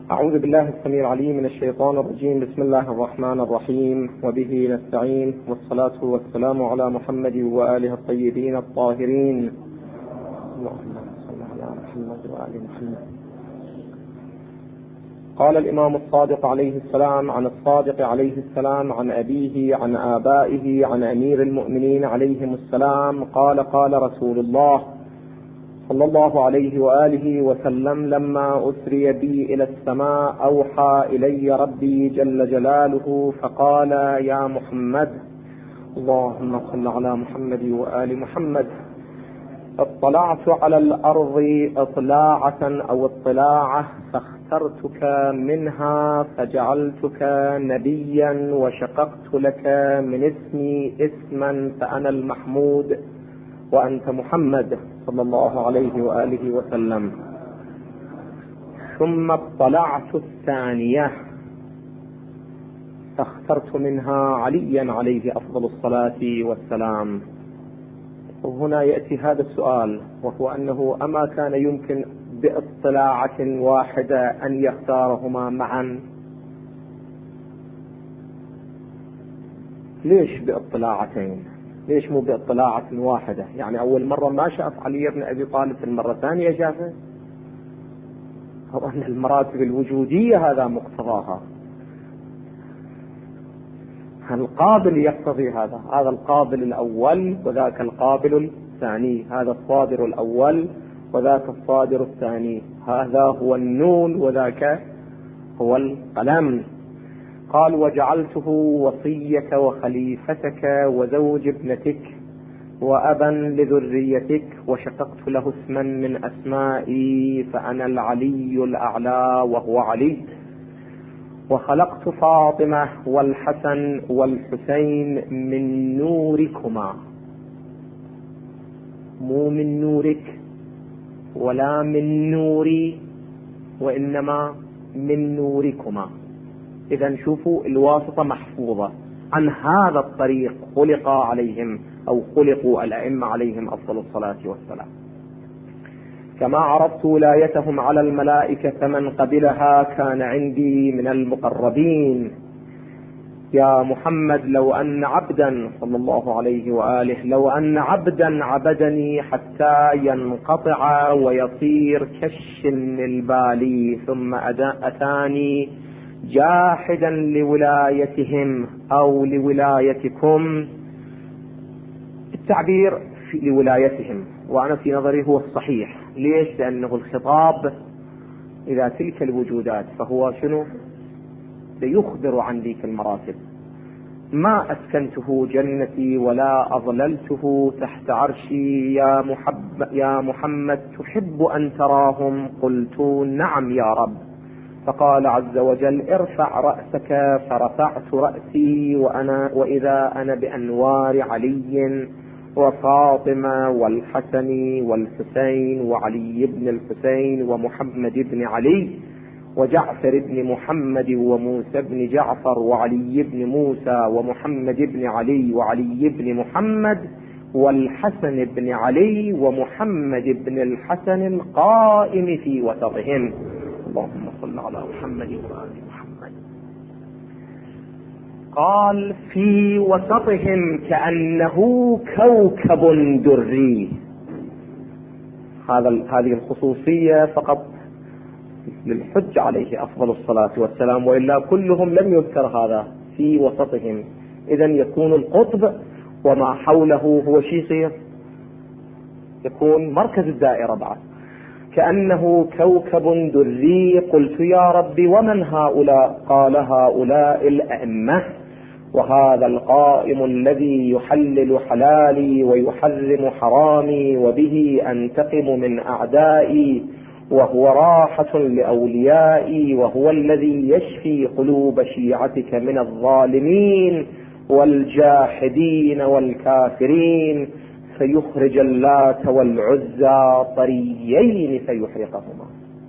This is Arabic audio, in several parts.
أعوذ بالله السميع العليم من الشيطان الرجيم. بسم الله الرحمن الرحيم، وبه نستعين، والصلاة والسلام على محمد وآله الطيبين الطاهرين. اللهم صل على محمد وآل محمد. قال الإمام الصادق عليه السلام عن الصادق عليه السلام عن أبيه عن آبائه عن أمير المؤمنين عليهم السلام قال: قال رسول الله صلى الله عليه وآله وسلم: لما أسري بي إلى السماء أوحى إلي ربي جل جلاله فقال: يا محمد، اللهم صل على محمد وآل محمد، اطلعت على الأرض اطلاعة أو اطلاعة فاخترتك منها فجعلتك نبيا وشققت لك من اسمي اسما فأنا المحمود وأنت محمد صلى الله عليه وآله وسلم. ثم اطلعت الثانية فاخترت منها عليا عليه أفضل الصلاة والسلام. وهنا يأتي هذا السؤال، وهو أنه أما كان يمكن باطلاعة واحدة أن يختارهما معا؟ ليش باطلاعتين؟ ليش مو باطلاعة واحدة؟ يعني أول مرة ما شاف علي بن أبي طالب، المرة الثانية شافه؟ أو أن المراتب الوجودية هذا مقتضاها؟ القابل يقتضي هذا القابل الأول وذاك القابل الثاني، هذا الصادر الأول وذاك الصادر الثاني، هذا هو النون وذاك هو القلم. قال: وجعلته وصيك وخليفتك وزوج ابنتك وأبا لذريتك وشققت له اسما من أسمائي فأنا العلي الأعلى وهو علي. وخلقت فاطمة والحسن والحسين من نوركما، مو من نورك ولا من نوري، وإنما من نوركما. إذن شوفوا الواسطة محفوظة. عن هذا الطريق خلق عليهم أو خلقوا الأئمة عليهم أفضل الصلاة والسلام. كما عرفت ولايتهم على الملائكة من قبلها كان عندي من المقربين. يا محمد، لو أن عبدا صلى الله عليه وآله لو أن عبدا عبدني حتى ينقطع ويصير كالشن البالي ثم أتاني جاحدا لولايتهم أو لولايتكم، التعبير لولايتهم وأنا في نظري هو الصحيح. ليش؟ لأنه الخطاب إذا تلك الوجودات فهو شنو؟ ليخبر عن ذيك المراتب. ما أسكنته جنتي ولا أظللته تحت عرشي يا محمد تحب أن تراهم؟ قلت: نعم يا رب. فقال عز وجل: ارفع رأسك، فرفعت رأسي وإذا أنا بأنوار علي وفاطمة والحسن والحسين وعلي بن الحسين ومحمد بن علي وجعفر بن محمد وموسى بن جعفر وعلي بن موسى ومحمد بن علي وعلي بن محمد والحسن بن علي ومحمد بن الحسن القائم في وسطهم. اللهم صل على محمد وآل محمد. قال: في وسطهم كأنه كوكب دري. هذه الخصوصية فقط للحج عليه أفضل الصلاة والسلام، وإلا كلهم لم يذكر هذا في وسطهم. إذن يكون القطب وما حوله هو شيء يكون مركز الدائرة بعد. كأنه كوكب دري. قلت: يا ربي ومن هؤلاء؟ قال: هؤلاء الأئمة، وهذا القائم الذي يحلل حلالي ويحرم حرامي وبه أنتقم من أعدائي، وهو راحة لأوليائي، وهو الذي يشفي قلوب شيعتك من الظالمين والجاحدين والكافرين، فيخرج اللات والعزى طريين فيحرقهما.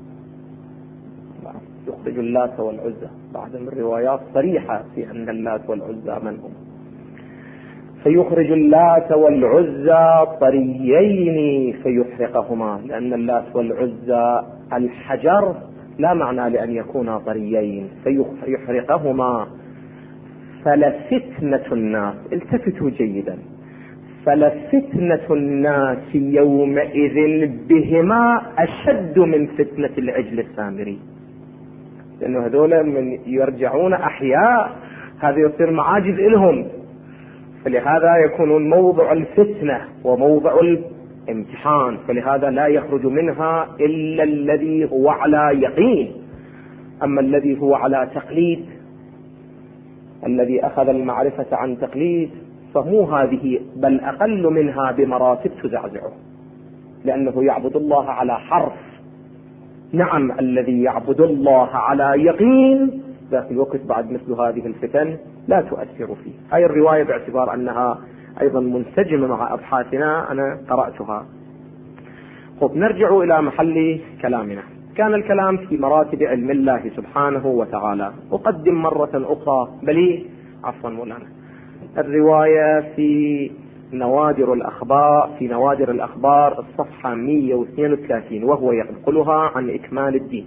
يخرج اللات والعزى بعد من روايات صريحة في أن اللات والعزى من هم. فيخرج اللات والعزى طريين فيحرقهما، لأن اللات والعزى الحجر لا معنى لأن يكونا طريين فيحرقهما. فلفتنة الناس، التفتوا جيدا، فلفتنة الناس يومئذ بهما أشد من فتنة العجل السامري، لأنه هذول من يرجعون أحياء هذا يصير معاجز إلهم، فلهذا يكون موضع الفتنة وموضع الامتحان، فلهذا لا يخرج منها إلا الذي هو على يقين. أما الذي هو على تقليد، الذي أخذ المعرفة عن تقليد، فمو هذه بل أقل منها بمراتب تزعزعه، لأنه يعبد الله على حرف. نعم الذي يعبد الله على يقين ذات الوقت بعد مثل هذه الفتن لا تؤثر فيه. هاي الرواية باعتبار أنها أيضا منسجمة مع أبحاثنا أنا قرأتها. خب نرجع إلى محل كلامنا. كان الكلام في مراتب علم الله سبحانه وتعالى. أقدم مرة أخرى عفوا مولانا الرواية في نوادر الأخبار الصفحة 132، وهو ينقلها عن إكمال الدين.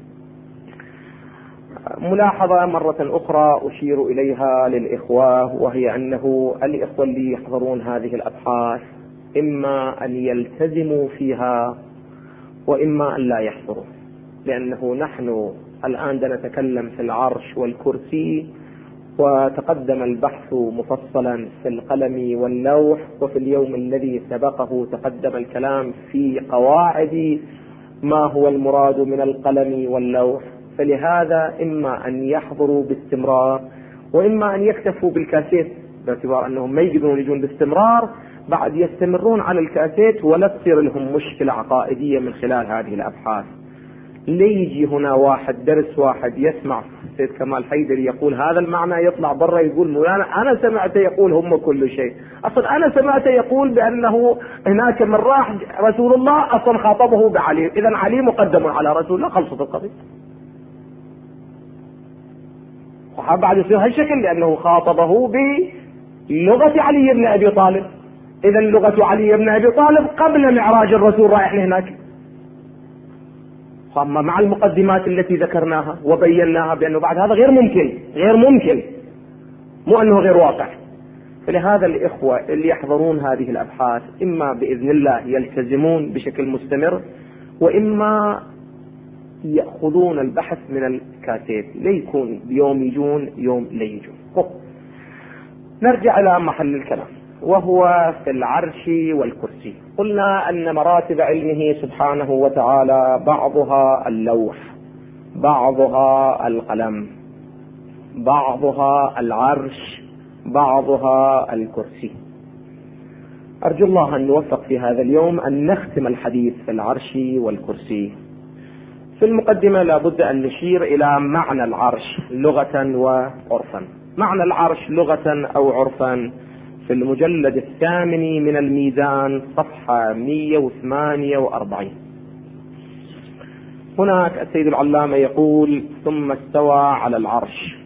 ملاحظة مرة أخرى أشير إليها للإخوة، وهي أنه الإخوة اللي يحضرون هذه الأبحاث إما أن يلتزموا فيها وإما أن لا يحضروا، لأنه نحن الآن نتكلم في العرش والكرسي، وتقدم البحث مفصلا في القلم واللوح، وفي اليوم الذي سبقه تقدم الكلام في قواعد ما هو المراد من القلم واللوح. فلهذا إما أن يحضروا باستمرار وإما أن يكتفوا بالكاسيت، باعتبار أنهم ما يقدرون يجون باستمرار بعد يستمرون على الكاسيت ولا تصير لهم مشكلة عقائدية من خلال هذه الأبحاث. ليجي هنا واحد درس واحد يسمع سيد كمال حيدري يقول هذا المعنى، يطلع برا يقول مولانا أنا سمعت يقول هم كل شيء، أصلا أنا سمعت يقول بأنه هناك من راح رسول الله أصلا خاطبه بعلي، إذا علي مقدم على رسول الله، خلصت القضية. بعد يصير هالشكل لأنه خاطبه بلغة علي بن أبي طالب، إذا لغة علي بن أبي طالب قبل معراج الرسول رايح لهناك، أما مع المقدمات التي ذكرناها وبيناها بأنه بعد هذا غير ممكن مو أنه غير واقع. فلهذا الإخوة اللي يحضرون هذه الأبحاث إما بإذن الله يلتزمون بشكل مستمر، وإما يأخذون البحث من الكاسيت، ليكون يوم يجون يوم لا يجون. نرجع إلى محل الكلام، وهو في العرش والكرسي. قلنا أن مراتب علمه سبحانه وتعالى بعضها اللوح، بعضها القلم، بعضها العرش، بعضها الكرسي. أرجو الله أن نوفق في هذا اليوم أن نختم الحديث في العرش والكرسي. في المقدمة لابد أن نشير إلى معنى العرش لغة وعرفا. معنى العرش لغة أو عرفا في المجلد 8 من الميزان صفحة 148. هناك السيد العلامة يقول ثم استوى على العرش،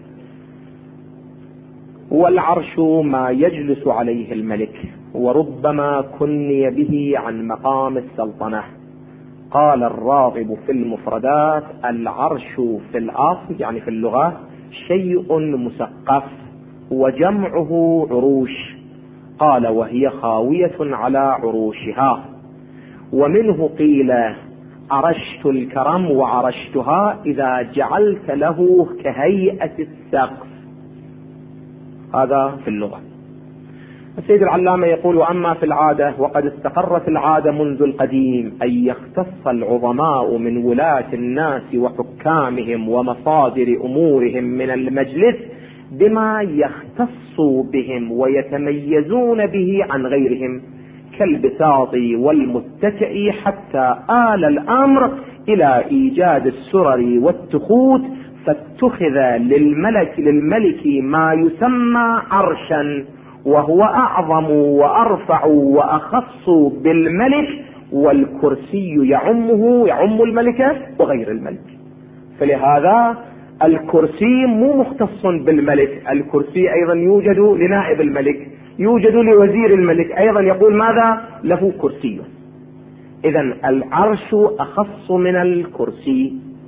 والعرش ما يجلس عليه الملك، وربما كني به عن مقام السلطنة. قال الراغب في المفردات العرش في الأصل يعني في اللغة شيء مسقف وجمعه عروش، قال وهي خاوية على عروشها. ومنه قيل عرشت الكرم وعرشتها إذا جعلت له كهيئة السقف، هذا في اللغة. السيد العلامة يقول وأما في العادة وقد استقرت العادة منذ القديم أن يختص العظماء من ولاة الناس وحكامهم ومصادر أمورهم من المجلس بما يختص بهم ويتميزون به عن غيرهم كالبساط والمتكئ، حتى آل الأمر إلى إيجاد السرر والتخوت، فاتخذ للملك ما يسمى عرشا، وهو أعظم وأرفع وأخص بالملك، والكرسي يعم الملك وغير الملك. فلهذا الكرسي مو مختص بالملك، الكرسي أيضا يوجد لنائب الملك، يوجد لوزير الملك أيضا، يقول ماذا له كرسي. إذن العرش أخص من الكرسي،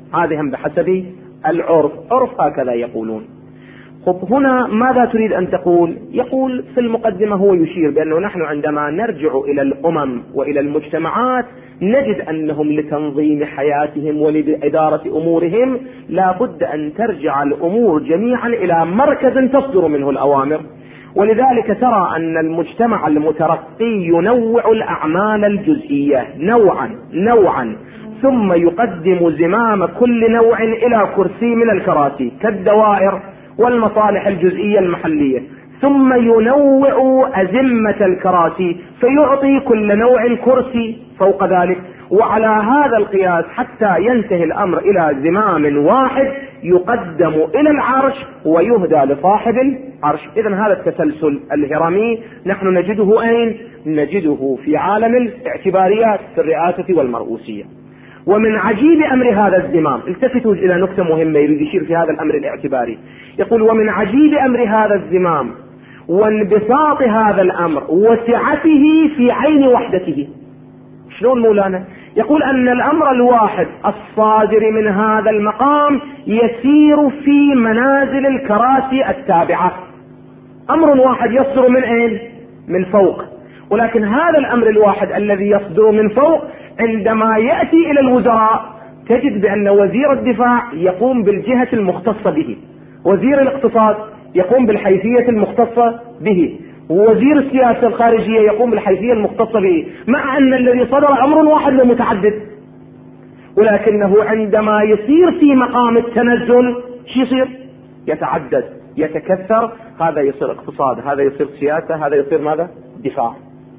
هذه هم بحسب العرف، عرف هكذا يقولون. خب هنا ماذا تريد أن تقول؟ يقول في المقدمة هو يشير بأنه نحن عندما نرجع إلى الأمم وإلى المجتمعات نجد أنهم لتنظيم حياتهم ولإدارة أمورهم لا بد أن ترجع الأمور جميعا إلى مركز تصدر منه الأوامر، ولذلك ترى أن المجتمع المترقي ينوع الأعمال الجزئية نوعا ثم يقدم زمام كل نوع إلى كرسي من الكراسي كالدوائر والمصالح الجزئية المحلية، ثم ينوع أزمة الكراسي فيعطي كل نوع كرسي فوق ذلك، وعلى هذا القياس حتى ينتهي الأمر إلى زمام واحد يقدم إلى العرش ويهدى لصاحب العرش. إذن هذا التسلسل الهرمي نحن نجده أين؟ نجده في عالم الاعتباريات في الرئاسة والمرؤوسية. ومن عجيب أمر هذا الزمام، التفتوا إلى نكتة مهمة يريد يشير في هذا الأمر الاعتباري، يقول ومن عجيب أمر هذا الزمام وانبساط هذا الأمر وسعته في عين وحدته. شلون مولانا؟ يقول أن الأمر الواحد الصادر من هذا المقام يسير في منازل الكراسي التابعة، أمر واحد يصدر من أين؟ من فوق، ولكن هذا الأمر الواحد الذي يصدر من فوق عندما يأتي إلى الوزراء تجد بأن وزير الدفاع يقوم بالجهة المختصة به، وزير الاقتصاد يقوم بالحيثية المختصة به، ووزير السياسة الخارجية يقوم بالحيثية المختصة به، مع أن الذي صدر أمر واحد ومتعدد، ولكنه عندما يصير في مقام التنزل شو يصير؟ يتعدد يتكثر، هذا يصير اقتصاد، هذا يصير سياسة، هذا يصير ماذا؟ دفاع.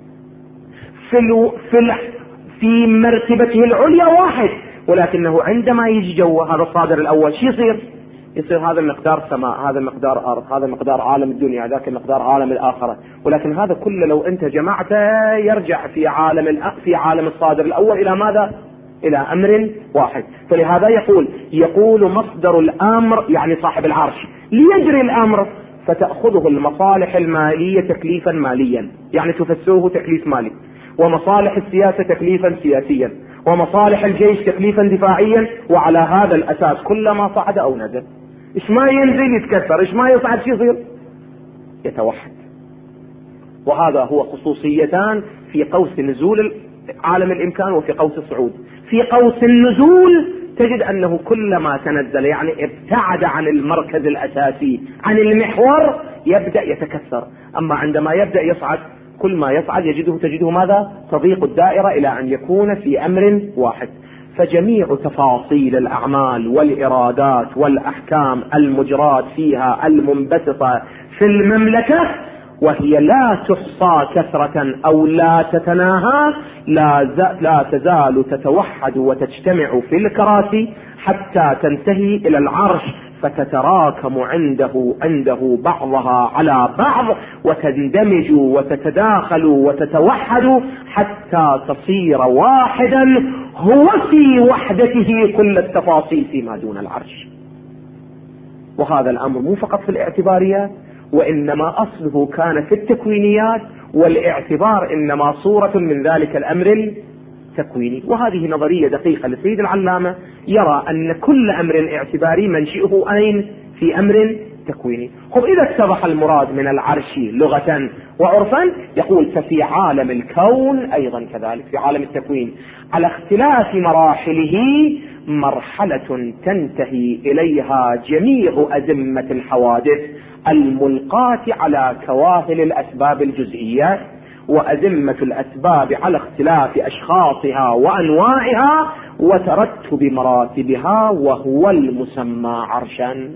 في مرتبته العليا واحد، ولكنه عندما يجي جوه هذا الصادر الأول شو يصير هذا مقدار سماء، هذا مقدار أرض، هذا مقدار عالم الدنيا، ذاك مقدار عالم الآخرة، ولكن هذا كله لو أنت جمعته يرجع في عالم الصادر الأول إلى ماذا؟ إلى أمر واحد. فلهذا يقول مصدر الأمر يعني صاحب العرش ليجري الأمر فتأخذه المصالح المالية تكليفا ماليا، يعني تفسره تكليف مالي، ومصالح السياسة تكليفا سياسيا، ومصالح الجيش تكليفا دفاعيا، وعلى هذا الأساس كلما صعد أو نزل إيش ما ينزل يتكثر، إيش ما يصعد شو يصير؟ يتوحد. وهذا هو خصوصيتان في قوس نزول عالم الإمكان وفي قوس الصعود. في قوس النزول تجد أنه كلما تنزل يعني ابتعد عن المركز الأساسي عن المحور يبدأ يتكثر، أما عندما يبدأ يصعد كل ما يصعد تجده ماذا؟ تضيق الدائرة إلى أن يكون في أمر واحد. فجميع تفاصيل الأعمال والإرادات والأحكام المجرات فيها المنبسطة في المملكة وهي لا تحصى كثرة أو لا تتناهى لا تزال تتوحد وتجتمع في الكراسي حتى تنتهي إلى العرش، فتتراكم عنده بعضها على بعض وتندمج وتتداخل وتتوحد حتى تصير واحدا هو في وحدته كل التفاصيل فيما دون العرش. وهذا الأمر مو فقط في الاعتباريات، وإنما أصله كان في التكوينيات، والاعتبار إنما صورة من ذلك الأمر التكويني. وهذه نظرية دقيقة لسيد العلامة، يرى أن كل أمر اعتباري منشئه أين؟ في أمر تكويني. خب إذا اتضح المراد من العرش لغة وعرفا يقول ففي عالم الكون أيضا كذلك، في عالم التكوين على اختلاف مراحله مرحلة تنتهي إليها جميع أزمة الحوادث الملقاة على كواهل الأسباب الجزئية، وأزمة الأسباب على اختلاف أشخاصها وأنواعها وترتب مراتبها، وهو المسمى عرشا.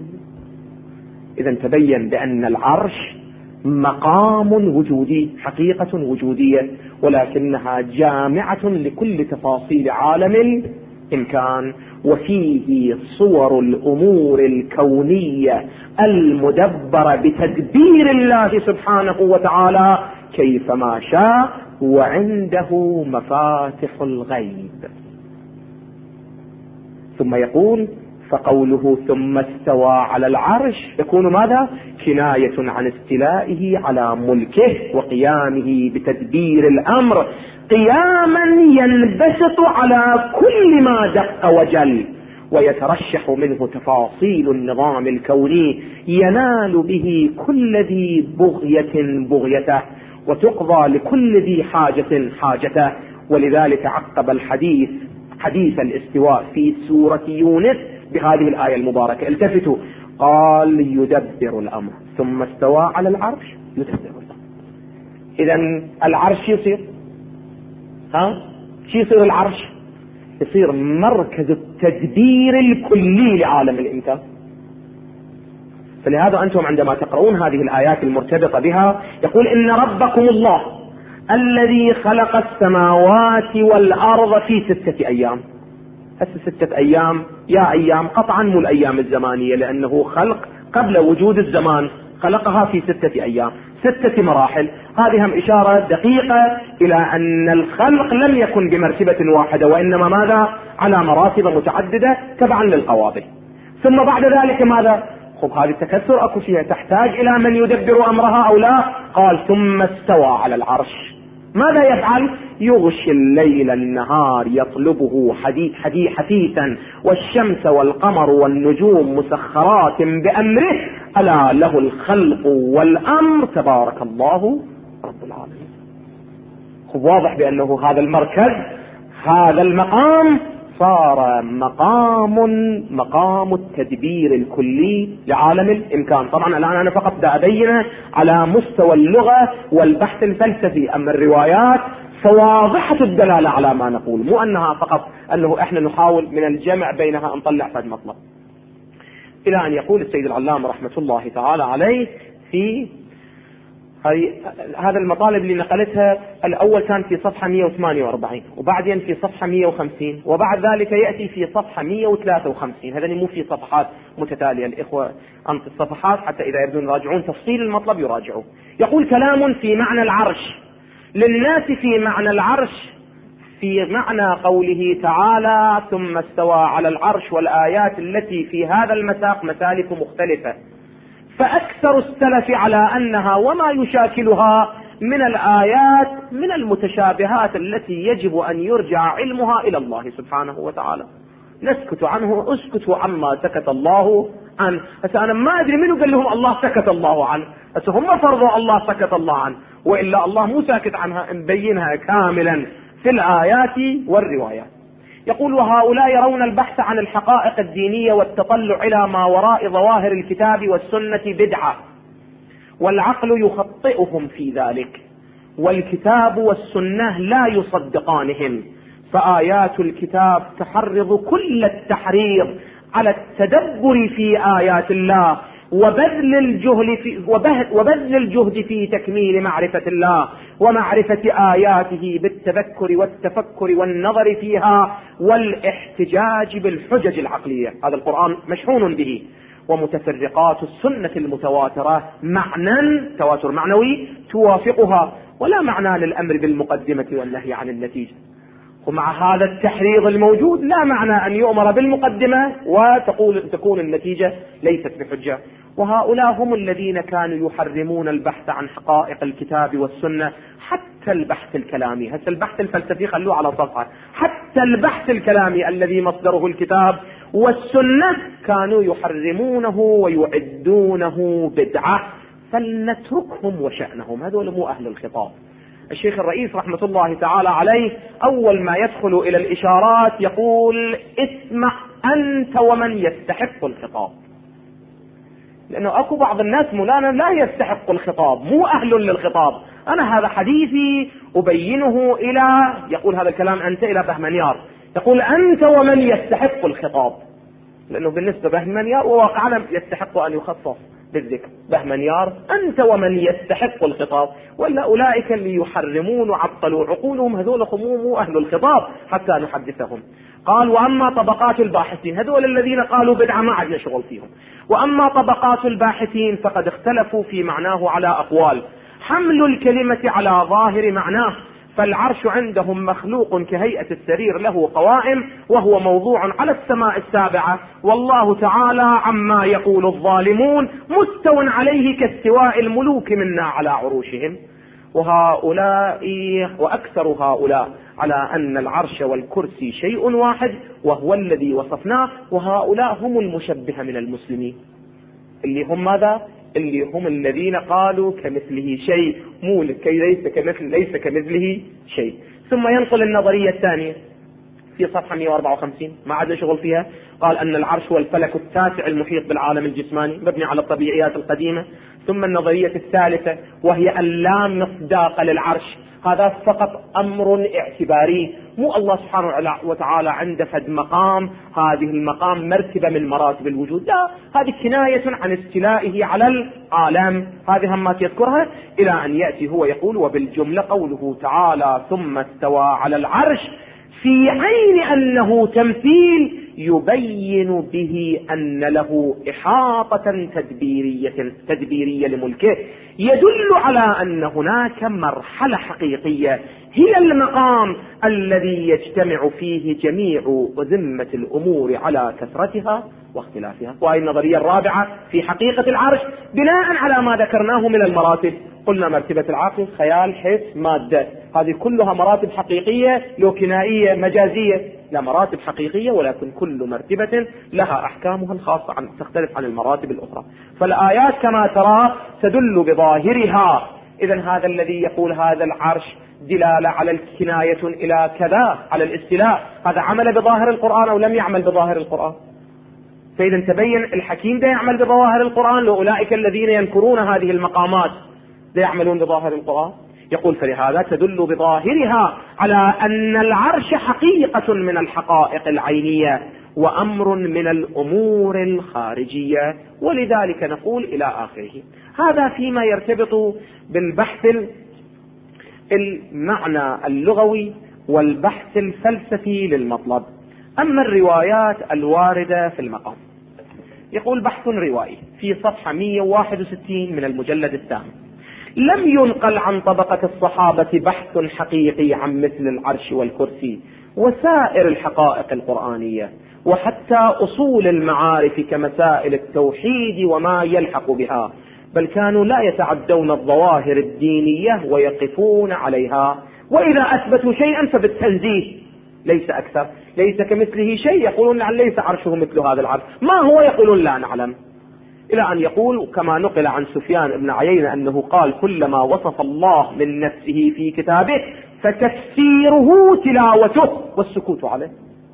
إذن تبين بأن العرش مقام وجودي، حقيقة وجودية، ولكنها جامعة لكل تفاصيل عالم الإمكان، وفيه صور الأمور الكونية المدبرة بتدبير الله سبحانه وتعالى كيفما شاء، وعنده مفاتح الغيب. ثم يقول فقوله ثم استوى على العرش يكون ماذا؟ كناية عن استلائه على ملكه وقيامه بتدبير الأمر قياما ينبسط على كل ما دق وجل، ويترشح منه تفاصيل النظام الكوني ينال به كل ذي بغية بغيته، وتقضى لكل ذي حاجة حاجته. ولذلك عقب الحديث حديث الاستواء في سورة يونس بهذه الآية المباركة. التفتوا، قال يدبر الأمر ثم استوى على العرش يدبر الأمر. إذن العرش يصير شو يصير؟ العرش يصير مركز التدبير الكلي لعالم الإمكان. فلهذا أنتم عندما تقرؤون هذه الآيات المرتبطة بها يقول إن ربكم الله الذي خلق السماوات والأرض في 6 أيام. 6 أيام يا أيام قطعا مو الأيام الزمانية، لأنه خلق قبل وجود الزمان، خلقها في 6 أيام، 6 مراحل. هذه هم إشارة دقيقة إلى أن الخلق لم يكن بمرتبة واحدة، وإنما ماذا؟ على مراتب متعددة تبعا للقواضي. ثم بعد ذلك ماذا؟ هذه التكسر أكو فيها، تحتاج إلى من يدبر أمرها أو لا؟ قال ثم استوى على العرش. ماذا يفعل؟ يغشي الليل النهار يطلبه حثيثا، والشمس والقمر والنجوم مسخرات بأمره، ألا له الخلق والأمر تبارك الله رب العالمين. واضح بأنه هذا المركز، هذا المقام صار مقام التدبير الكلي لعالم الإمكان. طبعا الآن أنا فقط دا أبينه على مستوى اللغة والبحث الفلسفي، أما الروايات فواضحة الدلالة على ما نقول، مو أنها فقط أنه إحنا نحاول من الجمع بينها نطلع فد مطلب. إلى أن يقول السيد العلامة رحمة الله تعالى عليه في هذا المطالب اللي نقلتها، الأول كان في صفحة 148، وبعدين في صفحة 150، وبعد ذلك يأتي في صفحة 153. هذا مو في صفحات متتالية، الإخوة أنت الصفحات حتى إذا يريدون يراجعون تفصيل المطلب يراجعوا. يقول كلام في معنى العرش للناس، في معنى العرش في معنى قوله تعالى ثم استوى على العرش، والآيات التي في هذا المساق مسالك مختلفة، فأكثر السلف على أنها وما يشاكلها من الآيات من المتشابهات التي يجب أن يرجع علمها إلى الله سبحانه وتعالى. نسكت عنه، اسكتوا عما سكت الله عنه. أنا ما أدري منه قال لهم الله سكت الله عنه، هم فرضوا الله سكت الله عنه، وإلا الله مو ساكت عنها، مبينها كاملا في الآيات والروايات. يقول وهؤلاء يرون البحث عن الحقائق الدينية والتطلع إلى ما وراء ظواهر الكتاب والسنة بدعة، والعقل يخطئهم في ذلك، والكتاب والسنة لا يصدقانهم، فآيات الكتاب تحرض كل التحريض على التدبر في آيات الله وبذل الجهد في تكميل معرفة الله ومعرفة آياته بالتذكر والتفكر والنظر فيها والاحتجاج بالحجج العقلية. هذا القرآن مشحون به. ومتفرقات السنة المتواترة معنى تواتر معنوي توافقها، ولا معنى للأمر بالمقدمة والنهي عن النتيجة. ومع هذا التحريض الموجود لا معنى أن يؤمر بالمقدمة وتكون النتيجة ليست بحجة. وهؤلاء هم الذين كانوا يحرمون البحث عن حقائق الكتاب والسنة، حتى البحث الكلامي. هسه البحث الفلسفي خلوه على صفحة، حتى البحث الكلامي الذي مصدره الكتاب والسنة كانوا يحرمونه ويعدونه بدعة، فلنتركهم وشأنهم، هذول مو أهل الخطاب. الشيخ الرئيس رحمة الله تعالى عليه أول ما يدخل إلى الإشارات يقول اسمع أنت ومن يستحق الخطاب، لأنه أكو بعض الناس مولانا لا يستحق الخطاب، مو أهل للخطاب. أنا هذا حديثي أبينه إلى، يقول هذا الكلام أنت إلى بهمنيار، يقول أنت ومن يستحق الخطاب، لأنه بالنسبة بهمنيار وواقعنا يستحق أن يخصص بالذكر. بهمنيار أنت ومن يستحق الخطاب، ولا أولئك اللي يحرمون وعطلوا عقولهم هذول خموم أهل الخطاب حتى نحدثهم. قال وأما طبقات الباحثين، هذول الذين قالوا بدعة ما عندنا شغل فيهم. وأما طبقات الباحثين فقد اختلفوا في معناه على أقوال، حمل الكلمة على ظاهر معناه، فالعرش عندهم مخلوق كهيئة السرير له قوائم، وهو موضوع على السماء السابعة، والله تعالى عما يقول الظالمون مستو عليه كاستواء الملوك منا على عروشهم. وهؤلاء وأكثر هؤلاء على أن العرش والكرسي شيء واحد وهو الذي وصفناه، وهؤلاء هم المشبهة من المسلمين، اللي هم ماذا؟ اللي هم الذين قالوا كمثله شيء، مو ليس كمثله شيء. ثم ينقل النظرية الثانية في صفحة 154 ما عاد شغل فيها، قال أن العرش هو الفلك التاسع المحيط بالعالم الجسماني مبني على الطبيعيات القديمة. ثم النظرية الثالثة وهي أن لا مصداق للعرش، هذا فقط أمر اعتباري، مو الله سبحانه وتعالى عنده فد مقام، هذه المقام مرتبة من مراتب الوجود، لا، هذه كناية عن استيلائه على العالم. هذه همات يذكرها إلى أن يأتي هو يقول: وبالجملة قوله تعالى ثم استوى على العرش في عين أنه تمثيل يبين به أن له إحاطة تدبيرية لملكه، يدل على أن هناك مرحلة حقيقية هي المقام الذي يجتمع فيه جميع ذمة الأمور على كثرتها واختلافها. وهي النظرية الرابعة في حقيقة العرش بناء على ما ذكرناه من المراتب. قلنا مرتبة العقل، خيال، حس، مادة، هذه كلها مراتب حقيقية لو كنائية مجازية، لا، مراتب حقيقية، ولكن كل مرتبة لها أحكامها الخاصة تختلف عن المراتب الأخرى. فالآيات كما ترى تدل بظاهرها. إذن هذا الذي يقول هذا العرش دلالة على الكناية إلى كذا، على الاستيلاء، هذا عمل بظاهر القرآن أو لم يعمل بظاهر القرآن؟ فإذا تبين الحكيم ده يعمل بظواهر القرآن، لأولئك الذين ينكرون هذه المقامات ده يعملون بظاهر القرآن. يقول: فلهذا تدل بظاهرها على أن العرش حقيقة من الحقائق العينية وأمر من الأمور الخارجية، ولذلك نقول إلى آخره. هذا فيما يرتبط بالبحث المعنى اللغوي والبحث الفلسفي للمطلب. أما الروايات الواردة في المقام، يقول: بحث روائي في صفحة 161 من المجلد الثامن: لم ينقل عن طبقة الصحابة بحث حقيقي عن مثل العرش والكرسي وسائر الحقائق القرآنية، وحتى أصول المعارف كمسائل التوحيد وما يلحق بها، بل كانوا لا يتعدون الظواهر الدينية ويقفون عليها، وإذا أثبتوا شيئا فبالتنزيه ليس أكثر. ليس كمثله شيء، يقولون عن ليس عرشه مثل هذا العرش، ما هو؟ يقولون لا نعلم. إلى أن يقول كما نقل عن سفيان بن عيينة أنه قال: كلما وصف الله من نفسه في كتابه فتفسيره تلاوته والسكوت عليه.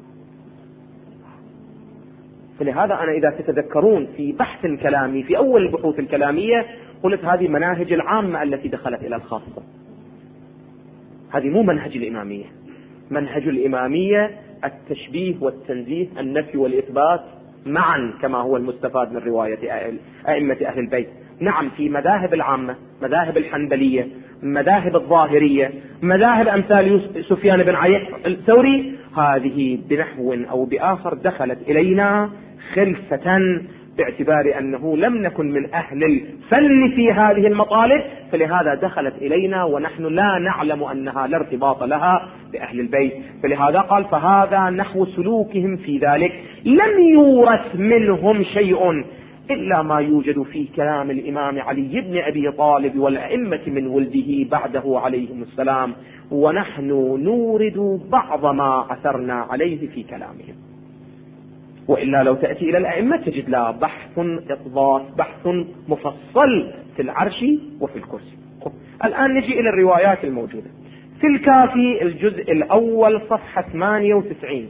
فلهذا أنا إذا تتذكرون في بحث كلامي في أول البحوث الكلامية قلت هذه مناهج العامة التي دخلت إلى الخاصة، هذه مو منهج الإمامية. منهج الإمامية التشبيه والتنزيه، النفي والإثبات معا، كما هو المستفاد من رواية أئمة أهل البيت. نعم، في مذاهب العامة، مذاهب الحنبلية، مذاهب الظاهرية، مذاهب أمثال سفيان بن عيينة الثوري، هذه بنحو أو بآخر دخلت إلينا خلفة باعتبار أنه لم نكن من أهل الفن في هذه المطالب، فلهذا دخلت إلينا ونحن لا نعلم أنها لا ارتباط لها بأهل البيت. فلهذا قال: فهذا نحو سلوكهم في ذلك، لم يورث منهم شيء إلا ما يوجد في كلام الإمام علي بن أبي طالب والأئمة من ولده بعده عليهم السلام، ونحن نورد بعض ما أثرنا عليه في كلامهم. وإلا لو تأتي إلى الأئمة تجد لا بحث إضافي، بحث مفصل في العرش وفي الكرسي. الآن نجي إلى الروايات الموجودة في الكافي الجزء الأول صفحة 98.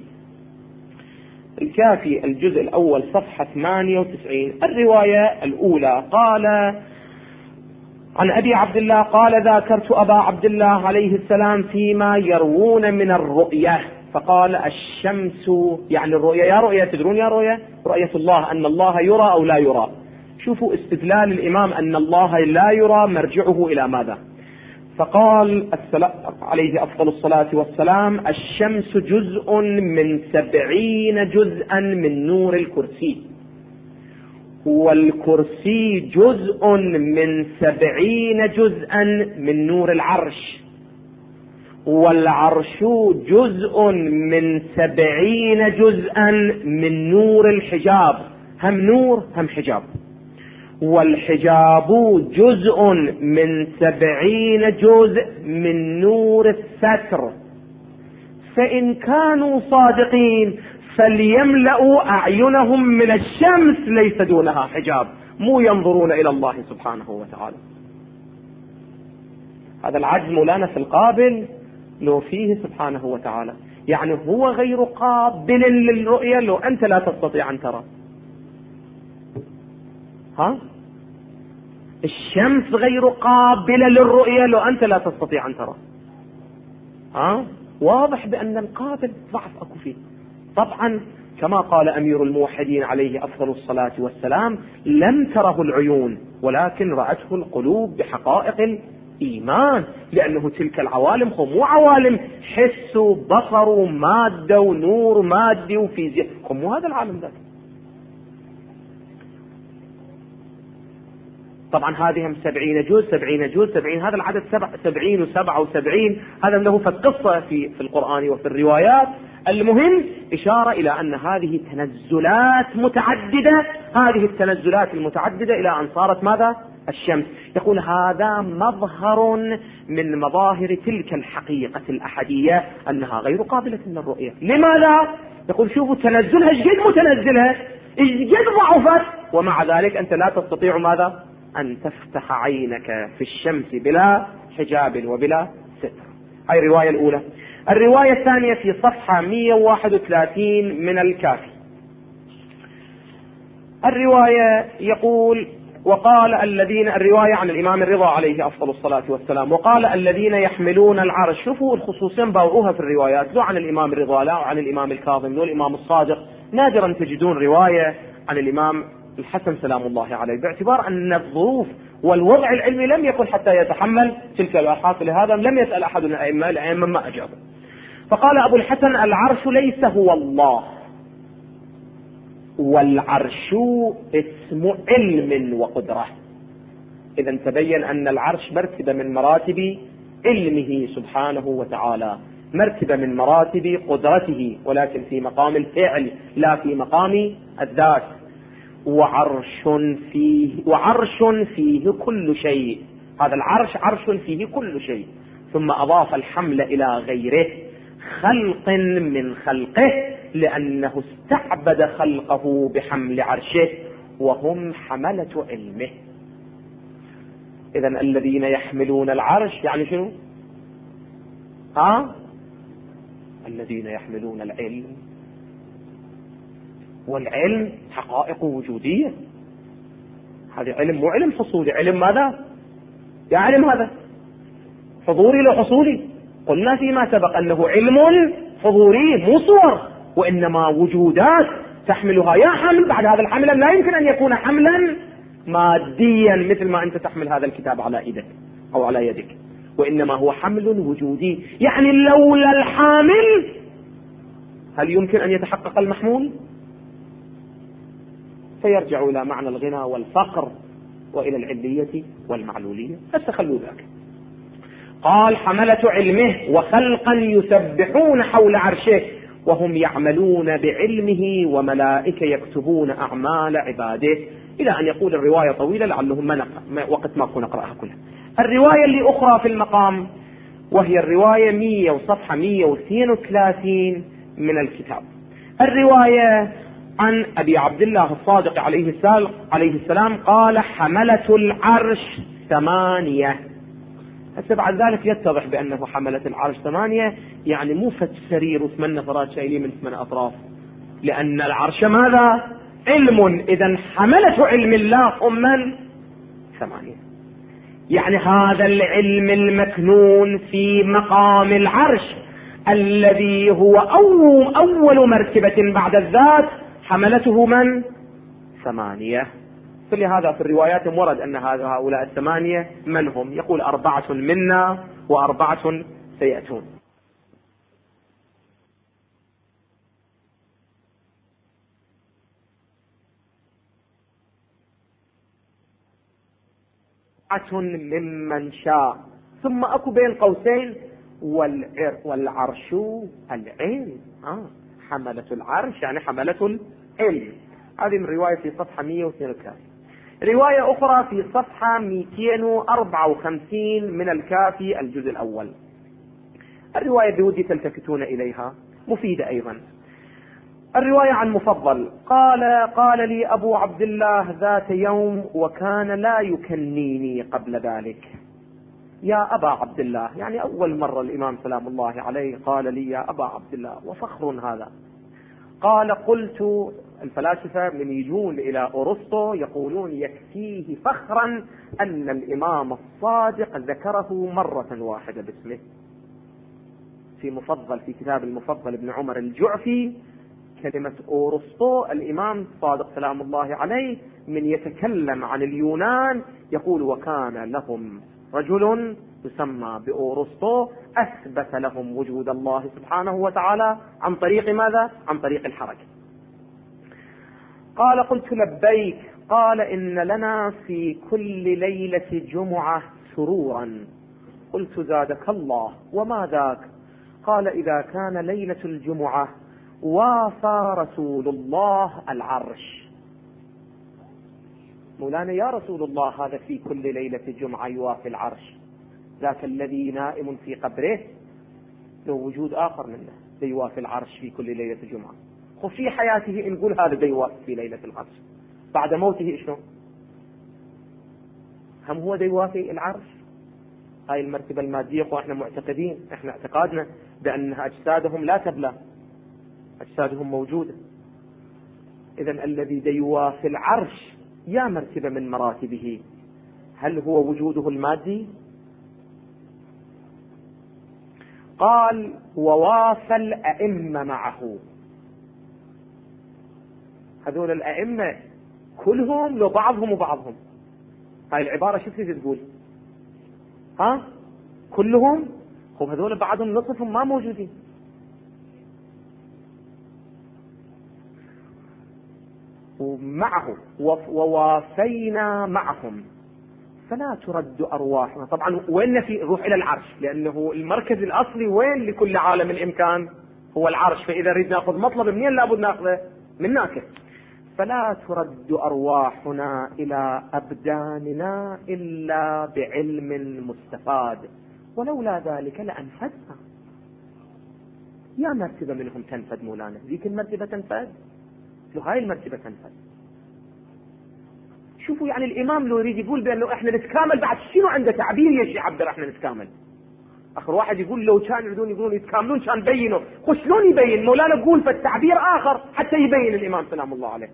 الكافي الجزء الأول صفحة 98 الرواية الأولى: قال عن أبي عبد الله قال: ذاكرت أبا عبد الله عليه السلام فيما يروون من الرؤية، فقال: الشمس، يعني الرؤية، يا رؤية، تدرون يا رؤية الله أن الله يرى أو لا يرى. شوفوا استدلال الإمام أن الله لا يرى مرجعه إلى ماذا؟ فقال عليه أفضل الصلاة والسلام: الشمس جزء من 70 جزءا من نور الكرسي، والكرسي جزء من 70 جزءا من نور العرش، والعرش جزء من 70 جزءا من نور الحجاب، هم نور هم حجاب، والحجاب جزء من 70 جزء من نور الستر، فإن كانوا صادقين فليملأوا أعينهم من الشمس ليس دونها حجاب، مو ينظرون إلى الله سبحانه وتعالى. هذا العجز مولانا في القابل لو فيه سبحانه وتعالى، يعني هو غير قابل للرؤية لو أنت لا تستطيع أن ترى. الشمس غير قابلة للرؤية لو أنت لا تستطيع أن ترى. واضح بأن القابل ضعف أكو فيه. طبعا كما قال أمير الموحدين عليه أفضل الصلاة والسلام: لم تره العيون ولكن رأته القلوب بحقائق الإيمان، لأنه تلك العوالم مو عوالم حس وبصر ومادة ونور مادي وفيزياء، مو هذا العالم ذاك. طبعا هذه هم 70 جزء 70 جزء 70، هذا العدد 70 و77، هذا له في القصة في القرآن وفي الروايات. المهم إشارة إلى أن هذه تنزلات متعددة، هذه التنزلات المتعددة إلى أن صارت ماذا؟ الشمس. يقول هذا مظهر من مظاهر تلك الحقيقة الأحدية أنها غير قابلة للرؤية. لماذا؟ يقول شوفوا تنزلها ايش متنزلها، ايش ضعفت، ومع ذلك أنت لا تستطيع ماذا؟ أن تفتح عينك في الشمس بلا حجاب وبلا ستر. هاي الرواية الأولى. الرواية الثانية في صفحة 131 من الكافي. الرواية يقول: وقال الذين، الرواية عن الإمام الرضا عليه أفضل الصلاة والسلام: وقال الذين يحملون العرش. شوفوا الخصوصين باوعوها في الروايات، لا عن الإمام الرضا لا عن الإمام الكاظم ولا الإمام الصادق. نادرا تجدون رواية عن الإمام الحسن سلام الله عليه، باعتبار أن الظروف والوضع العلمي لم يكن حتى يتحمل تلك الآحاد، لهذا لم يسأل أحد من الأئمة ما أجابه. فقال أبو الحسن: العرش ليس هو الله، والعرش اسم علم وقدرة. إذا تبين أن العرش مرتبة من مراتب علمه سبحانه وتعالى، مرتبة من مراتب قدرته، ولكن في مقام الفعل لا في مقام الذات. وعرش فيه كل شيء، هذا العرش عرش فيه كل شيء. ثم أضاف الحمل إلى غيره: خلق من خلقه، لأنه استعبد خلقه بحمل عرشه، وهم حملة علمه. إذا الذين يحملون العرش يعني شنو؟ الذين يحملون العلم، والعلم حقائق وجودية. هذا علم مو علم حصولي، علم ماذا؟ يا علم هذا حضوري لو حصولي. قلنا فيما سبق أنه علم حضوري مو صور، وإنما وجودات تحملها. يا حمل، بعد هذا الحمل لا يمكن أن يكون حملا ماديا مثل ما أنت تحمل هذا الكتاب على إيدك أو على يدك، وإنما هو حمل وجودي. يعني لولا الحامل هل يمكن أن يتحقق المحمول؟ فيرجع إلى معنى الغنى والفقر وإلى العلية والمعلولية. فاستخلوا ذاك. قال: حملة علمه وخلقا يسبحون حول عرشه، وهم يعملون بعلمه، وملائكة يكتبون أعمال عباده، إلى أن يقول الرواية طويلة لعلهم وقت ما كنا نقرأها كلها. الرواية اللي أخرى في المقام وهي الرواية 100 وصفحة 132 من الكتاب. الرواية عن أبي عبد الله الصادق عليه السلام قال: حملة العرش 8. هسه بعد ذلك يتضح بأنه حملة العرش 8 يعني مو فت سرير وثمان نفرات شايلين من 8 أطراف، لأن العرش ماذا؟ علم. إذا حملة علم الله هم من 8. يعني هذا العلم المكنون في مقام العرش الذي هو أول مرتبة بعد الذات، حملته من 8. فلهذا في الروايات ورد أن هؤلاء 8 من هم؟ يقول 4 منا و4 سيأتون. ممن شاء. ثم أكو بين قوسين: والعرش العلم. حملة العرش يعني حملة العلم. هذه من رواية في صفحة 132. رواية أخرى في صفحة 254 من الكافي الجزء الأول. الرواية بودي تلتفتون إليها، مفيدة أيضا. الرواية عن مفضل قال لي أبو عبد الله ذات يوم وكان لا يكنيني قبل ذلك، يا أبا عبد الله، يعني أول مرة الإمام سلام الله عليه قال لي يا أبا عبد الله، وفخر هذا. قال قلت، الفلاسفة من يجون إلى أرسطو يقولون يكفيه فخرا أن الإمام الصادق ذكره مرة واحدة باسمه في مفضل، في كتاب المفضل ابن عمر الجعفي، كلمة أرسطو. الإمام الصادق سلام الله عليه من يتكلم عن اليونان يقول وكان لهم رجل يسمى بأرسطو أثبت لهم وجود الله سبحانه وتعالى عن طريق ماذا؟ عن طريق الحركة. قال قلت لبيك. قال إن لنا في كل ليلة جمعة سرورا. قلت زادك الله، وما ذاك؟ قال إذا كان ليلة الجمعة وافى رسول الله العرش. مولانا يا رسول الله هذا في كل ليلة جمعة يوافي العرش، ذاك الذي نائم في قبره له وجود آخر منه يوافي العرش في كل ليلة جمعة. وفي حياته نقول هذا يوافي في ليلة العرش، بعد موته شنو؟ هم هو يوافي العرش؟ هاي المرتبة المادية، واحنا معتقدين، احنا اعتقادنا بأن أجسادهم لا تبلى، أجسادهم موجودة. إذن الذي يوافي العرش يا مرتبة من مراتبه، هل هو وجوده المادي؟ قال ووافى الأئمة معه. هذول الأئمة كلهم لو بعضهم وبعضهم، هاي العبارة شو تقول؟ كلهم؟ هذول بعضهم نصفهم ما موجودين. ومعه ووافينا معهم فلا ترد أرواحنا. طبعا وين في روح إلى العرش، لأنه المركز الأصلي وين لكل عالم الإمكان هو العرش، فإذا نريد نأخذ مطلب منين لابد نأخذه من هناك. فلا ترد أرواحنا إلى أبداننا إلا بعلم مستفاد، ولولا ذلك لأنفذنا. يا مرتبة منهم تنفذ مولانا، ذيك المرتبة تنفذ، لو هاي المرتبة تنفذ. شوفوا يعني الإمام لو يريد يقول بأنه إحنا نتكامل، بعد شنو عنده تعبير يجي يعبر إحنا نتكامل. آخر واحد يقول لو كان يريدون يقولون يتكاملون كان بينوا، شلون يبين؟ مولانا يقول فالتعبير آخر حتى يبين الإمام سلام الله عليه.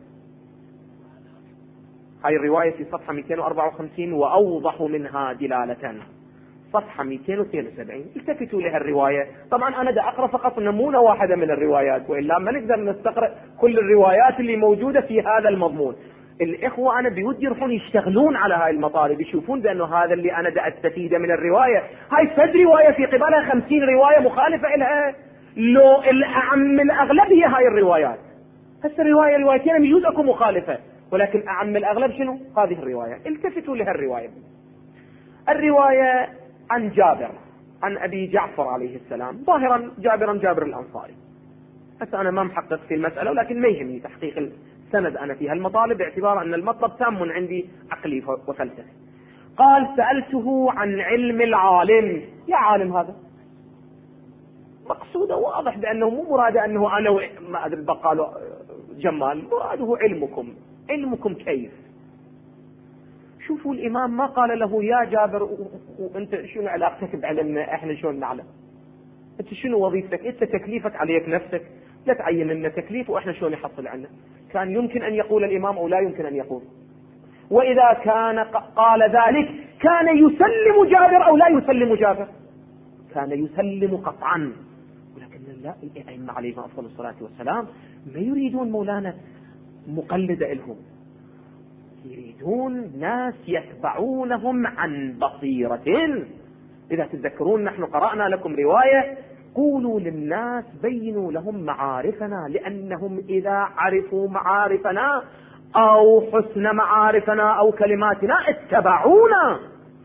هاي الرواية في صفحة 254 وأوضح منها دلالة، صفحة 272. التفتوا لها الرواية. طبعا أنا دا أقرأ فقط نمونة واحدة من الروايات، وإلا ما نقدر نستقرأ كل الروايات اللي موجودة في هذا المضمون. الإخوة أنا بودي يروحون يشتغلون على هاي المطالب، يشوفون بأنه هذا اللي أنا دا أستفيده من الرواية. هاي فد رواية في قبالها 50 رواية مخالفة إلها، لو الأعم الأغلب هي هاي الروايات. هسه الرواية روايتين يجوز أكو مخالفة، ولكن أعم الأغلب شنو؟ هذه الرواية. التفتوا لها الرواية. الرواية عن جابر عن أبي جعفر عليه السلام، ظاهرا جابر الأنصاري. هسه أنا ما محقق في المسألة، ولكن ما يهمني تحقيق السند أنا في هالمطالب، باعتبار أن المطلب تام عندي عقلي وفلسفي. قال سألته عن علم العالم. يا عالم هذا مقصوده واضح بأنه مو مراده أنه أنا ما أدري بقاله جمال، مراده علمكم كيف. شوفوا الإمام ما قال له يا جابر وأنت شنو علاقتك بعلمنا، إحنا شلون نعلم، أنت شنو وظيفتك، أنت تكليفك عليك نفسك، لا تعين لنا تكليف وإحنا شلون نحصل عنه. كان يمكن أن يقول الإمام أو لا يمكن أن يقول. وإذا كان قال ذلك كان يسلم جابر أو لا يسلم جابر؟ كان يسلم قطعا. ولكن لا، الأئمة عليهم أفضل الصلاة والسلام ما يريدون مولانا مقلدة لهم، يريدون ناس يتبعونهم عن بصيرة. إذا تتذكرون نحن قرأنا لكم رواية قولوا للناس بينوا لهم معارفنا، لأنهم إذا عرفوا معارفنا أو حسن معارفنا أو كلماتنا اتبعونا.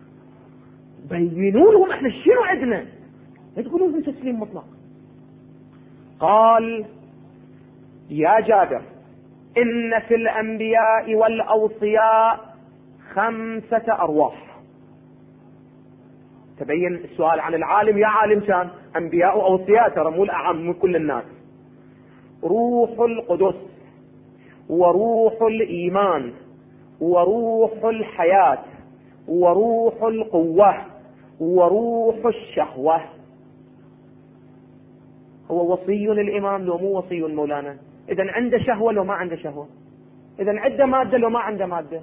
بينوا لهم احنا شنو عندنا، لا تقولون لهم تسليم مطلق. قال يا جابر إن في الأنبياء والأوصياء 5 أرواح. تبين السؤال عن العالم، يا عالم كان أنبياء أو أوصياء، ترى مو الأعم مو كل الناس. روح القدس، وروح الإيمان، وروح الحياة، وروح القوة، وروح الشهوة. هو وصي الإمام لو مو وصي مولانا؟ إذن عنده شهوة لو ما عنده شهوة؟ إذن عنده مادة لو ما عنده مادة؟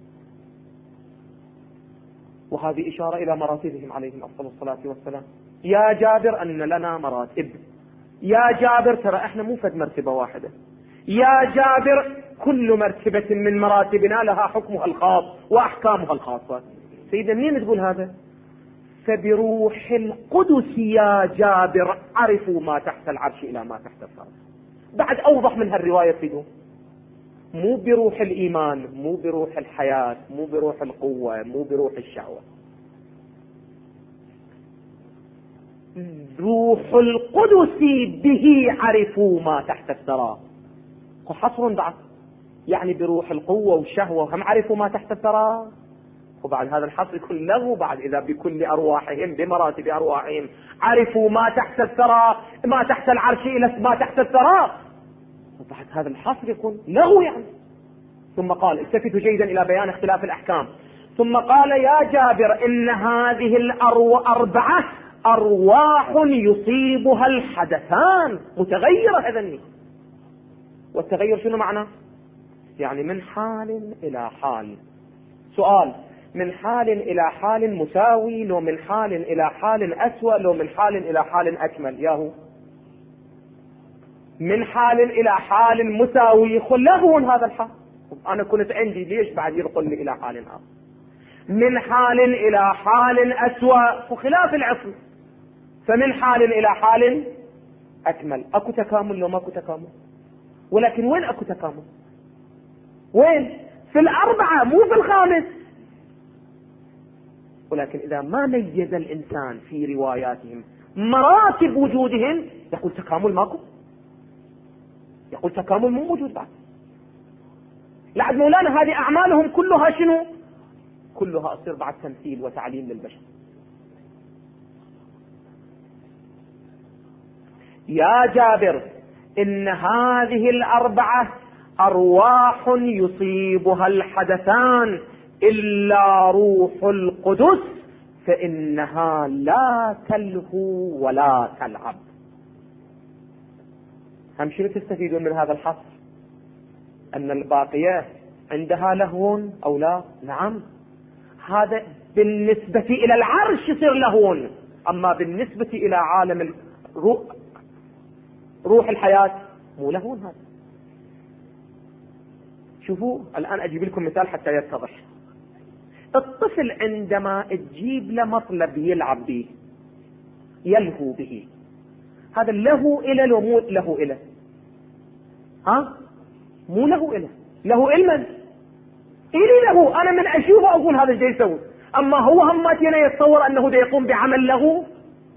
وهذه إشارة إلى مراتبهم عليهم أفضل الصلاة والسلام. يا جابر أن لنا مراتب، يا جابر ترى احنا مو فد مرتبة واحدة، يا جابر كل مرتبة من مراتبنا لها حكمها الخاص وأحكامها الخاصة. سيدنا منين تقول هذا؟ فبروح القدس يا جابر عرفوا ما تحت العرش إلى ما تحت الثرى. بعد أوضح من هالرواية فيدو، مو بروح الإيمان، مو بروح الحياة، مو بروح القوة، مو بروح الشهوة، روح القدس به عرفوا ما تحت الثرى. وحصر بعد، يعني بروح القوة والشهوة هم عرفوا ما تحت الثرى. وبعد هذا الحصر يكون له بعد إذا بكل أرواحهم بمراتب أرواحهم عرفوا ما تحت الثرى، ما تحت العرش إلى ما تحت الثرى، وبعد هذا الحصر يكون له يعني. ثم قال التفتوا جيدا إلى بيان اختلاف الأحكام. ثم قال يا جابر إن هذه الأربعة أرواح يصيبها الحدثان متغيرة هذني. والتغير شنو معنى؟ يعني من حال إلى حال. سؤال، من حال إلى حال مساوي لو من حال إلى حال أسوأ لو من حال إلى حال أكمل؟ ياهو من حال إلى حال مساوي خلهم هذا الحال. أنا كنت عندي ليش بعد ينقل لي إلى حال آخر؟ من حال إلى حال أسوأ وخلاف العصر، فمن حال إلى حال أكمل. أكو تكامل لو ماكو تكامل؟ ولكن وين أكو تكامل؟ وين؟ في الأربعة مو في الخامس. ولكن إذا ما ميز الإنسان في رواياتهم مراتب وجودهم يقول تكامل ماكو، يقول تكامل مو موجود بعد. لعد مولانا هذه أعمالهم كلها شنو؟ كلها أصير بعد تمثيل وتعليم للبشر. يا جابر إن هذه الأربعة أرواح يصيبها الحدثان إلا روح القدس فإنها لا تلهو ولا تلعب. هم شنو تستفيدون من هذا الحصر؟ أن الباقية عندها لهو أو لا؟ نعم، هذا بالنسبة إلى العرش يصير لهو، أما بالنسبة إلى عالم روح الحياة مو لهو. هذا شوفوا الآن أجيب لكم مثال حتى يتضح. الطفل عندما تجيب له مطلب يلعب به يلهو به، هذا له إله لو مو له إله؟ ها؟ مو له إله، له علما إلي له. أنا من أشوفه أقول هذا الشيء يسوي، أما هو هماتينا يتصور أنه دا يقوم بعمل له.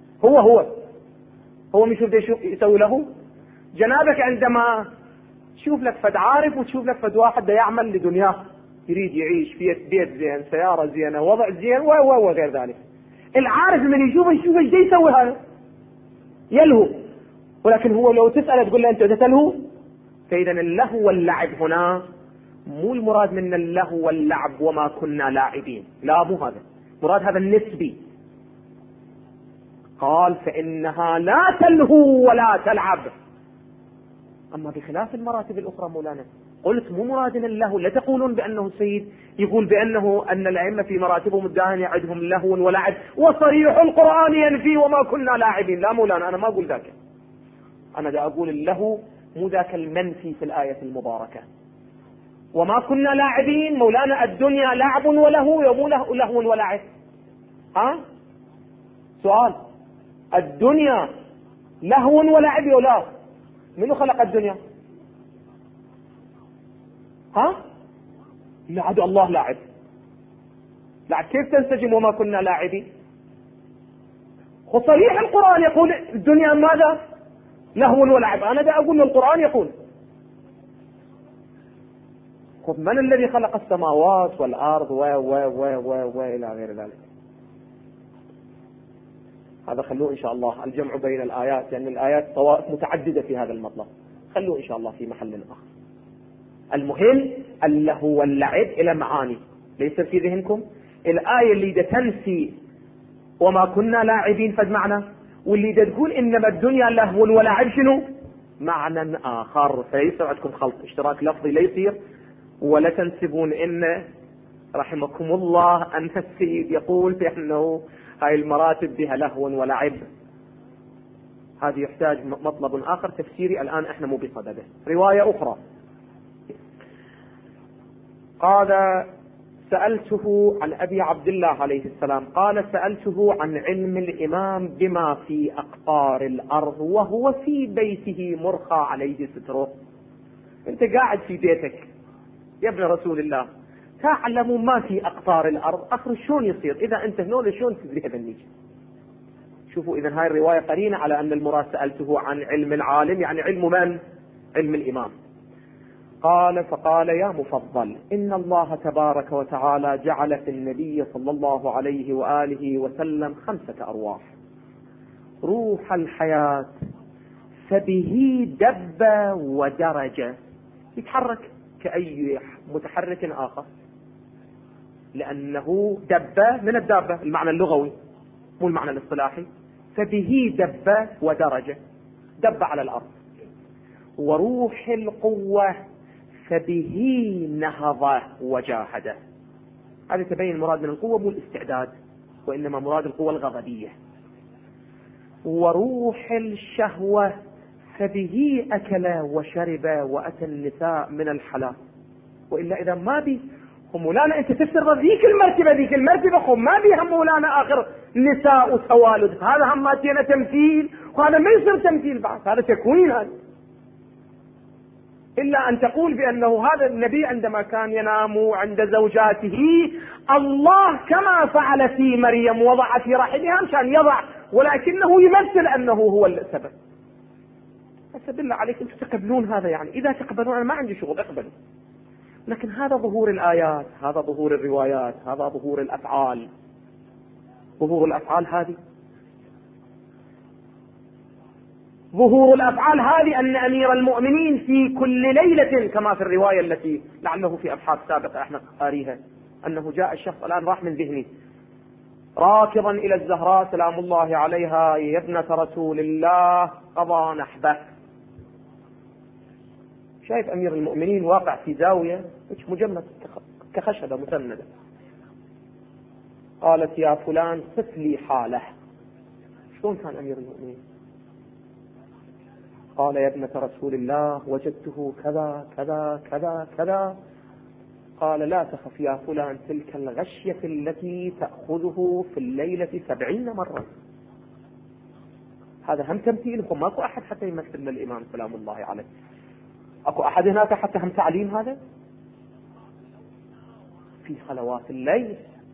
هو مش دا يسوي له. جنابك عندما تشوف لك فد عارف وتشوف لك فد واحد دا يعمل لدنياه، يريد يعيش في بيت زين، سيارة زينة، وضع زين وغير ذلك، العارف من يشوف ايش دا يسوي هذا؟ يلهو. ولكن هو لو تسأله تقول له أنت تلهو؟ فإذا اللهو واللعب هنا مو المراد من اللهو واللعب وما كنا لاعبين، لا مو هذا مراد، هذا النسبي. قال فإنها لا تلهو ولا تلعب. أما بخلاف المراتب الأخرى مولانا قلت مو مرادنا اللهو. لا تقولون بأنه السيد يقول بأنه أن الأئمة في مراتبهم الداهن يعدهم لهو ولعب وصريح القرآن ينفي وما كنا لاعبين. لا مولانا، أنا ما أقول ذاك، أنا دا أقول اللهو مو ذاك المنفي في الآية المباركة. وما كنا لاعبين مولانا الدنيا لعب ولهو يمو لهو ولعب. ها؟ سؤال، الدنيا لهو ولعب ولا؟ منو خلق الدنيا؟ ها؟ لا عد الله لاعب. لاعب كيف تنسجم وما كنا لاعبين؟ وصريح القرآن يقول الدنيا ماذا؟ لهو ولعب. أنا دا أقول القرآن يقول خذ من الذي خلق السماوات والأرض إلى غير ذلك. هذا خلوه إن شاء الله الجمع بين الآيات، لأن الآيات طوائف متعددة في هذا المطلب، خلوه إن شاء الله في محل آخر. المهم اللهو واللعب إلى معاني ليس في ذهنكم. الآية اللي دا تنسي وما كنا لاعبين فد معنى، واللي دا تقول إنما الدنيا لهو ولعب شنو معنى آخر. فليس عندكم خلط اشتراك لفظي لا يصير، ولا تنسبون إن رحمكم الله أن السيد يقول بأنه هاي المراتب بها لهو ولعب. هذه يحتاج مطلب آخر تفسيري الآن احنا مو بصدده. رواية أخرى قال سألته عن أبي عبد الله عليه السلام قال سألته عن علم الإمام بما في أقطار الأرض وهو في بيته مرخى عليه ستره. أنت قاعد في بيتك يا ابن رسول الله تعلم ما في أقطار الأرض. أخر شلون يصير إذا أنت هنول شلون تدري هذا النيجي. شوفوا إذن هاي الرواية قرينة على أن المراد سألته عن علم العالم، يعني علم من؟ علم الإمام. قال فقال يا مفضل إن الله تبارك وتعالى جعل في النبي صلى الله عليه وآله وسلم 5 أرواح: روح الحياة فبه دب ودرج، يتحرك كأي متحرك آخر، لأنه دب من الدابة المعنى اللغوي مو المعنى الاصطلاحي. فبه دب ودرج، دب على الأرض. وروح القوة فبه نهض وجاهد. هذا تبين المراد من القوة مو الاستعداد، وإنما مراد القوة الغضبية. وروح الشهوة فبه أكل وشرب وأتى النساء من الحلال. وإلا إذا ما بي هم مولانا أنت تفترض ذيك المرتبة هم ما بيها مولانا آخر نساء وتوالد، هذا هم ماتينا تمثيل، وهذا ما يصير تمثيل بعد، هذا تكوين. هذا إلا أن تقول بأنه هذا النبي عندما كان ينام عند زوجاته الله كما فعل في مريم وضع في رحمها مشان يضع، ولكنه يمثل أنه هو السبب. بالله عليكم تقبلون هذا؟ يعني إذا تقبلون أنا ما عندي شغل، اقبلوا. لكن هذا ظهور الآيات، هذا ظهور الروايات، هذا ظهور الأفعال. ظهور الأفعال هذه، ظهور الأفعال هذه أن أمير المؤمنين في كل ليلة كما في الرواية التي لعله في أبحاث سابقة احنا قاريها، أنه جاء الشخص الآن راح من ذهني راكضا إلى الزهراء سلام الله عليها يا ابنة رسول الله قضى نحبه. شايف أمير المؤمنين واقع في زاوية مجمد كخشبة مسندة. قالت يا فلان صف لي حاله. شلون كان أمير المؤمنين؟ قال يا ابنة رسول الله وجدته كذا كذا كذا كذا. قال لا تخف يا فلان تلك الغشية التي تأخذه في الليلة 70 مرة. هذا هم تمثيلكم، ماكو أحد حتى يمثل للإمام سلام الله عليه. أكو أحد هناك حتى هم تعليم هذا في خلوات الليل.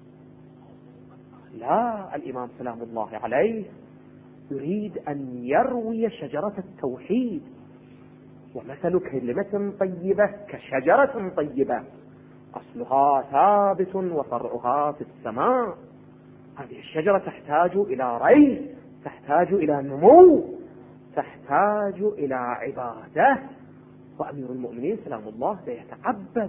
لا، الإمام سلام الله عليه يريد أن يروي شجرة التوحيد. ومثل كلمة طيبة كشجرة طيبة أصلها ثابت وفرعها في السماء. هذه الشجرة تحتاج إلى ري، تحتاج إلى نمو، تحتاج إلى عبادة. وأمير المؤمنين سلام الله سيتعبد.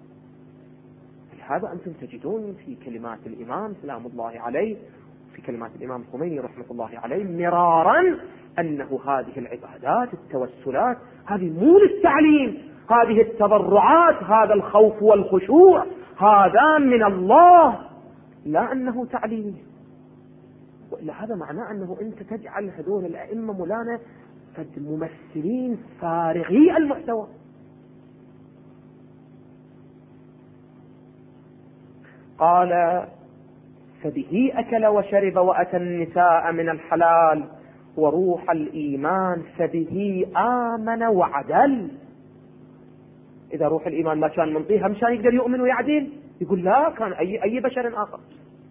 لهذا أنتم تجدون في كلمات الإمام سلام الله عليه، في كلمات الإمام الخميني رحمة الله عليه مرارا أنه هذه العبادات التوسلات هذه مو للتعليم، هذه التضرعات، هذا الخوف والخشوع هذا من الله، لا أنه تعليم. وإلا هذا معناه أنه أنت تجعل هذول الأئمة مولانا ممثلين فارغي المحتوى. قال فبه أكل وشرب وأتى النساء من الحلال. وروح الإيمان فبه آمن وعدل. إذا روح الإيمان ما كان منطيها مشان يقدر يؤمن ويعدل، يقول لا كان أي بشر آخر.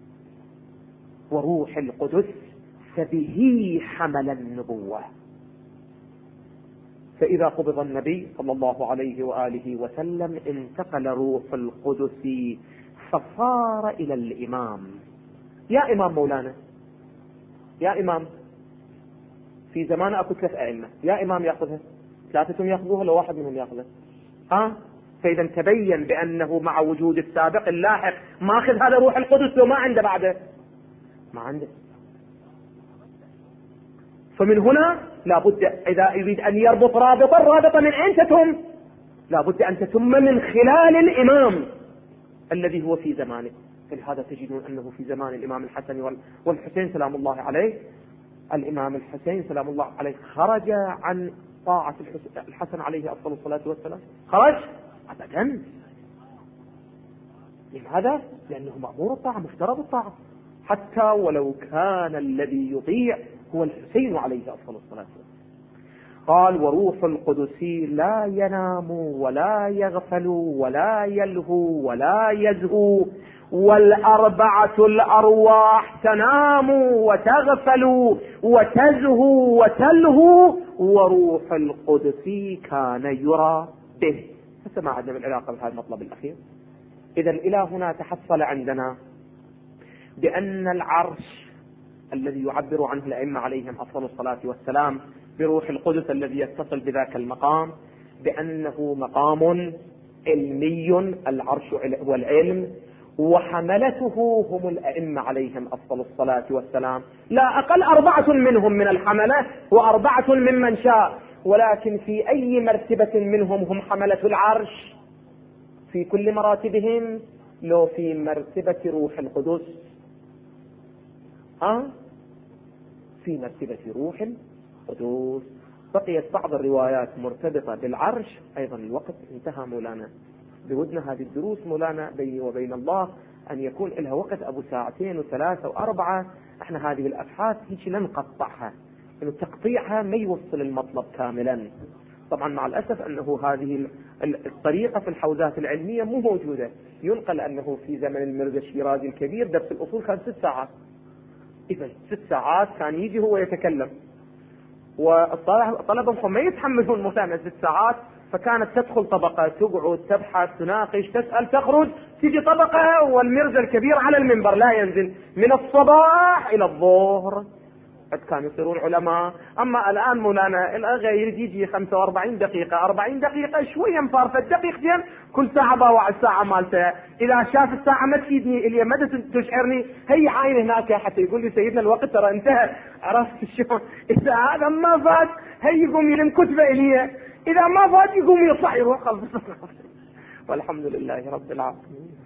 وروح القدس فبه حمل النبوة. فإذا قبض النبي صلى الله عليه وآله وسلم انتقل روح القدس فصار إلى الإمام. يا إمام مولانا، يا إمام، في زمان أكو 3 أئمة، يا إمام يأخذها، 3 يأخذوها لو واحد منهم يأخذها. فإذا تبين بأنه مع وجود السابق اللاحق ماخذ هذا روح القدس لو ما عنده بعده، ما عنده. فمن هنا لابد إذا يريد أن يربط رابطة من أين تتم؟ لابد أن تتم من خلال الإمام الذي هو في زمانه. فلهذا تجدون أنه في زمان الإمام الحسن والحسين سلام الله عليه، الإمام الحسين سلام الله عليه خرج عن طاعة الحسن عليه أفضل الصلاة والسلام، خرج أبدا. لماذا؟ لأنه مأمور الطاعة، مفترض الطاعة، حتى ولو كان الذي يطيع هو الحسين عليه أفضل الصلاة والسلام. قال: وروح القدس لا ينام ولا يغفل ولا يلهو ولا يزهو، والأربعة الأرواح تنام وتغفل وتزهو وتلهو، وروح القدس كان يرى به. فما عندنا العلاقة بهذا المطلب الأخير. إذا إلى هنا تحصل عندنا بأن العرش الذي يعبر عنه الأئمة عليهم أفضل الصلاة والسلام بروح القدس الذي يتصل بذاك المقام، بأنه مقام علمي، العرش والعلم، وحملته هم الأئمة عليهم أفضل الصلاة والسلام، لا أقل 4 منهم من الحملة و4 ممن شاء، ولكن في أي مرتبة منهم هم حملة العرش؟ في كل مراتبهم؟ لو في مرتبة روح القدس، في مرتبة روح القدس. بقيت بعض الروايات مرتبطة بالعرش. أيضا الوقت انتهى مولانا، بودنا هذه الدروس مولانا بيني وبين الله أن يكون لها وقت أبو 2 و3 و4. احنا هذه الأبحاث هيك نقطعها، إنه تقطيعها ما يوصل المطلب كاملا. طبعا مع الأسف أنه هذه الطريقة في الحوزات العلمية مو موجودة. ينقل أنه في زمن الميرزا الشيرازي الكبير درس الأصول كان 6 ساعات. إذا 6 ساعات كان يجي هو يتكلم، والطلبة ما يتحملون مثلا 6 ساعات، فكانت تدخل طبقة تقعد تبحث تناقش تسأل تخرج، تيجي طبقة والميرزا الكبير على المنبر لا ينزل من الصباح إلى الظهر. كانوا يصيرون علماء. أما الآن مولانا الأغا يجي 45 دقيقة 40 دقيقة شوية مفارفة دقيقتين كل ساعة باوع الساعة مالته. إذا شاف الساعة ما تفيدني إلي ما تشعرني، هي عاين هناك حتى يقول لي سيدنا الوقت ترى انتهى. عرفت شلون؟ إذا هذا ما فات هي يقوم يلم كتبة إلي، إذا ما فات يقوم يطلع يروح. والحمد لله رب العالمين.